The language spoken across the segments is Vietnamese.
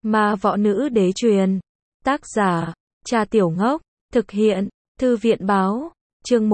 Ma võ nữ đế truyền. Tác giả, Trà Tiểu Ngốc. Thực hiện, Thư viện báo. Chương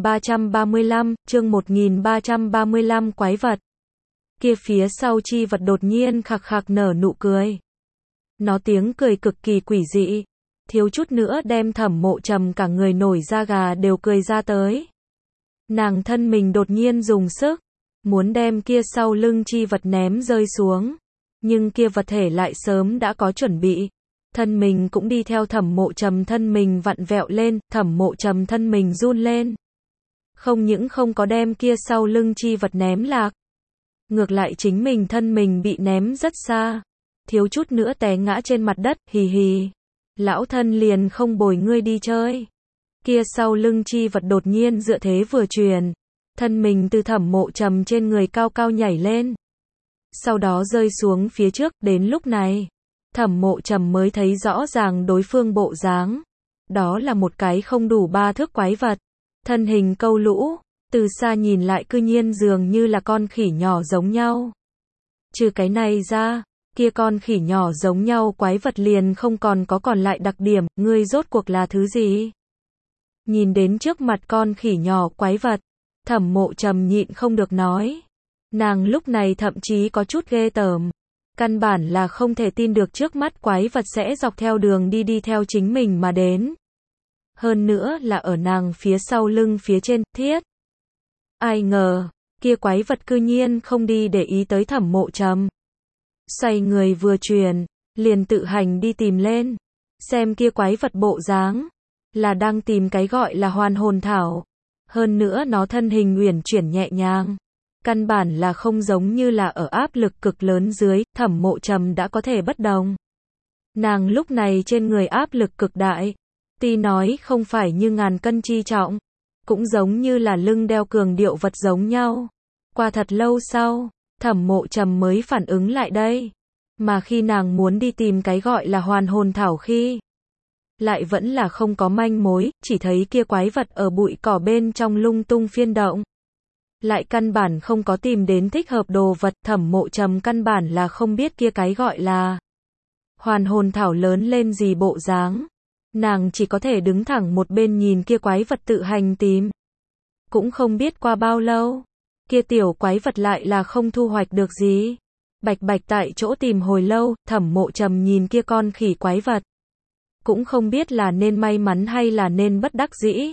1335, quái vật. Kia phía sau chi vật đột nhiên khạc khạc nở nụ cười. Nó tiếng cười cực kỳ quỷ dị, thiếu chút nữa đem Thẩm Mộ Trầm cả người nổi da gà đều cười ra tới. Nàng thân mình đột nhiên dùng sức, muốn đem kia sau lưng chi vật ném rơi xuống, nhưng kia vật thể lại sớm đã có chuẩn bị. Thân mình cũng đi theo Thẩm Mộ Trầm thân mình vặn vẹo lên, Thẩm Mộ Trầm thân mình run lên. Không những không có đem kia sau lưng chi vật ném lạc, ngược lại chính mình thân mình bị ném rất xa, thiếu chút nữa té ngã trên mặt đất, hì hì. Lão thân liền không bồi ngươi đi chơi. Kia sau lưng chi vật đột nhiên dựa thế vừa truyền, thân mình từ Thẩm Mộ Trầm trên người cao cao nhảy lên, sau đó rơi xuống phía trước. Đến lúc này, Thẩm Mộ Trầm mới thấy rõ ràng đối phương bộ dáng. Đó là một cái không đủ 3 thước quái vật, thân hình câu lũ, từ xa nhìn lại cư nhiên dường như là con khỉ nhỏ giống nhau. Trừ cái này ra, kia con khỉ nhỏ giống nhau quái vật liền không còn có còn lại đặc điểm. Ngươi rốt cuộc là thứ gì? Nhìn đến trước mặt con khỉ nhỏ quái vật, Thẩm Mộ Trầm nhịn không được nói. Nàng lúc này thậm chí có chút ghê tởm, căn bản là không thể tin được trước mắt quái vật sẽ dọc theo đường đi theo chính mình mà đến. Hơn nữa là ở nàng phía sau lưng phía trên, thiết. Ai ngờ, kia quái vật cư nhiên không đi để ý tới Thẩm Mộ Trầm. Xoay người vừa truyền, liền tự hành đi tìm lên. Xem kia quái vật bộ dáng, là đang tìm cái gọi là hoàn hồn thảo. Hơn nữa nó thân hình uyển chuyển nhẹ nhàng, căn bản là không giống như là ở áp lực cực lớn dưới, Thẩm Mộ Trầm đã có thể bất đồng. Nàng lúc này trên người áp lực cực đại, tuy nói không phải như ngàn cân chi trọng, cũng giống như là lưng đeo cường điệu vật giống nhau. Qua thật lâu sau, Thẩm Mộ Trầm mới phản ứng lại đây. Mà khi nàng muốn đi tìm cái gọi là hoàn hồn thảo khi, lại vẫn là không có manh mối, chỉ thấy kia quái vật ở bụi cỏ bên trong lung tung phiên động. Lại căn bản không có tìm đến thích hợp đồ vật. Thẩm Mộ Trầm căn bản là không biết kia cái gọi là hoàn hồn thảo lớn lên gì bộ dáng. Nàng chỉ có thể đứng thẳng một bên nhìn kia quái vật tự hành tìm. Cũng không biết qua bao lâu, kia tiểu quái vật lại là không thu hoạch được gì. Bạch bạch tại chỗ tìm hồi lâu, Thẩm Mộ Trầm nhìn kia con khỉ quái vật, cũng không biết là nên may mắn hay là nên bất đắc dĩ.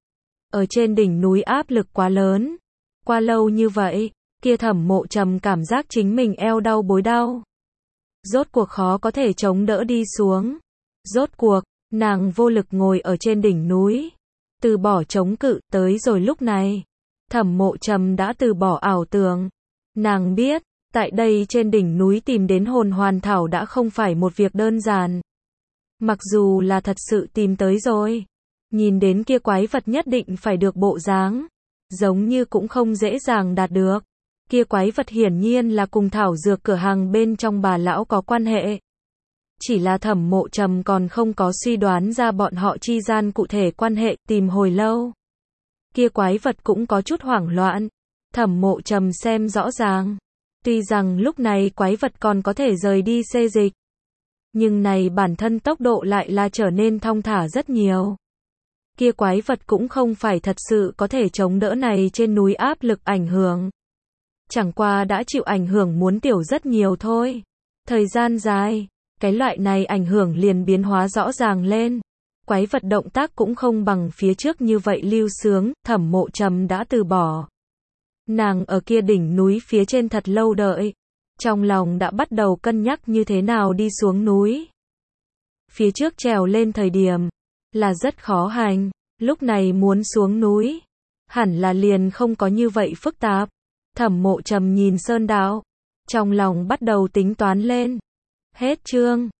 Ở trên đỉnh núi áp lực quá lớn, qua lâu như vậy, kia Thẩm Mộ Trầm cảm giác chính mình eo đau bối đau. Rốt cuộc khó có thể chống đỡ đi xuống. Rốt cuộc, nàng vô lực ngồi ở trên đỉnh núi, từ bỏ chống cự. Tới rồi lúc này, Thẩm Mộ Trầm đã từ bỏ ảo tưởng. Nàng biết, tại đây trên đỉnh núi tìm đến hồn hoàn thảo đã không phải một việc đơn giản. Mặc dù là thật sự tìm tới rồi, nhìn đến kia quái vật nhất định phải được bộ dáng, giống như cũng không dễ dàng đạt được. Kia quái vật hiển nhiên là cùng thảo dược cửa hàng bên trong bà lão có quan hệ. Chỉ là Thẩm Mộ Trầm còn không có suy đoán ra bọn họ chi gian cụ thể quan hệ. Tìm hồi lâu, kia quái vật cũng có chút hoảng loạn. Thẩm Mộ Trầm xem rõ ràng, tuy rằng lúc này quái vật còn có thể rời đi xê dịch, nhưng này bản thân tốc độ lại là trở nên thong thả rất nhiều. Kia quái vật cũng không phải thật sự có thể chống đỡ này trên núi áp lực ảnh hưởng. Chẳng qua đã chịu ảnh hưởng muốn tiểu rất nhiều thôi. Thời gian dài, cái loại này ảnh hưởng liền biến hóa rõ ràng lên. Quái vật động tác cũng không bằng phía trước như vậy lưu sướng. Thẩm Mộ Trầm đã từ bỏ. Nàng ở kia đỉnh núi phía trên thật lâu đợi, trong lòng đã bắt đầu cân nhắc như thế nào đi xuống núi. Phía trước trèo lên thời điểm là rất khó hành, lúc này muốn xuống núi, hẳn là liền không có như vậy phức tạp. Thẩm Mộ Trầm nhìn sơn đạo, trong lòng bắt đầu tính toán lên. Hết chương.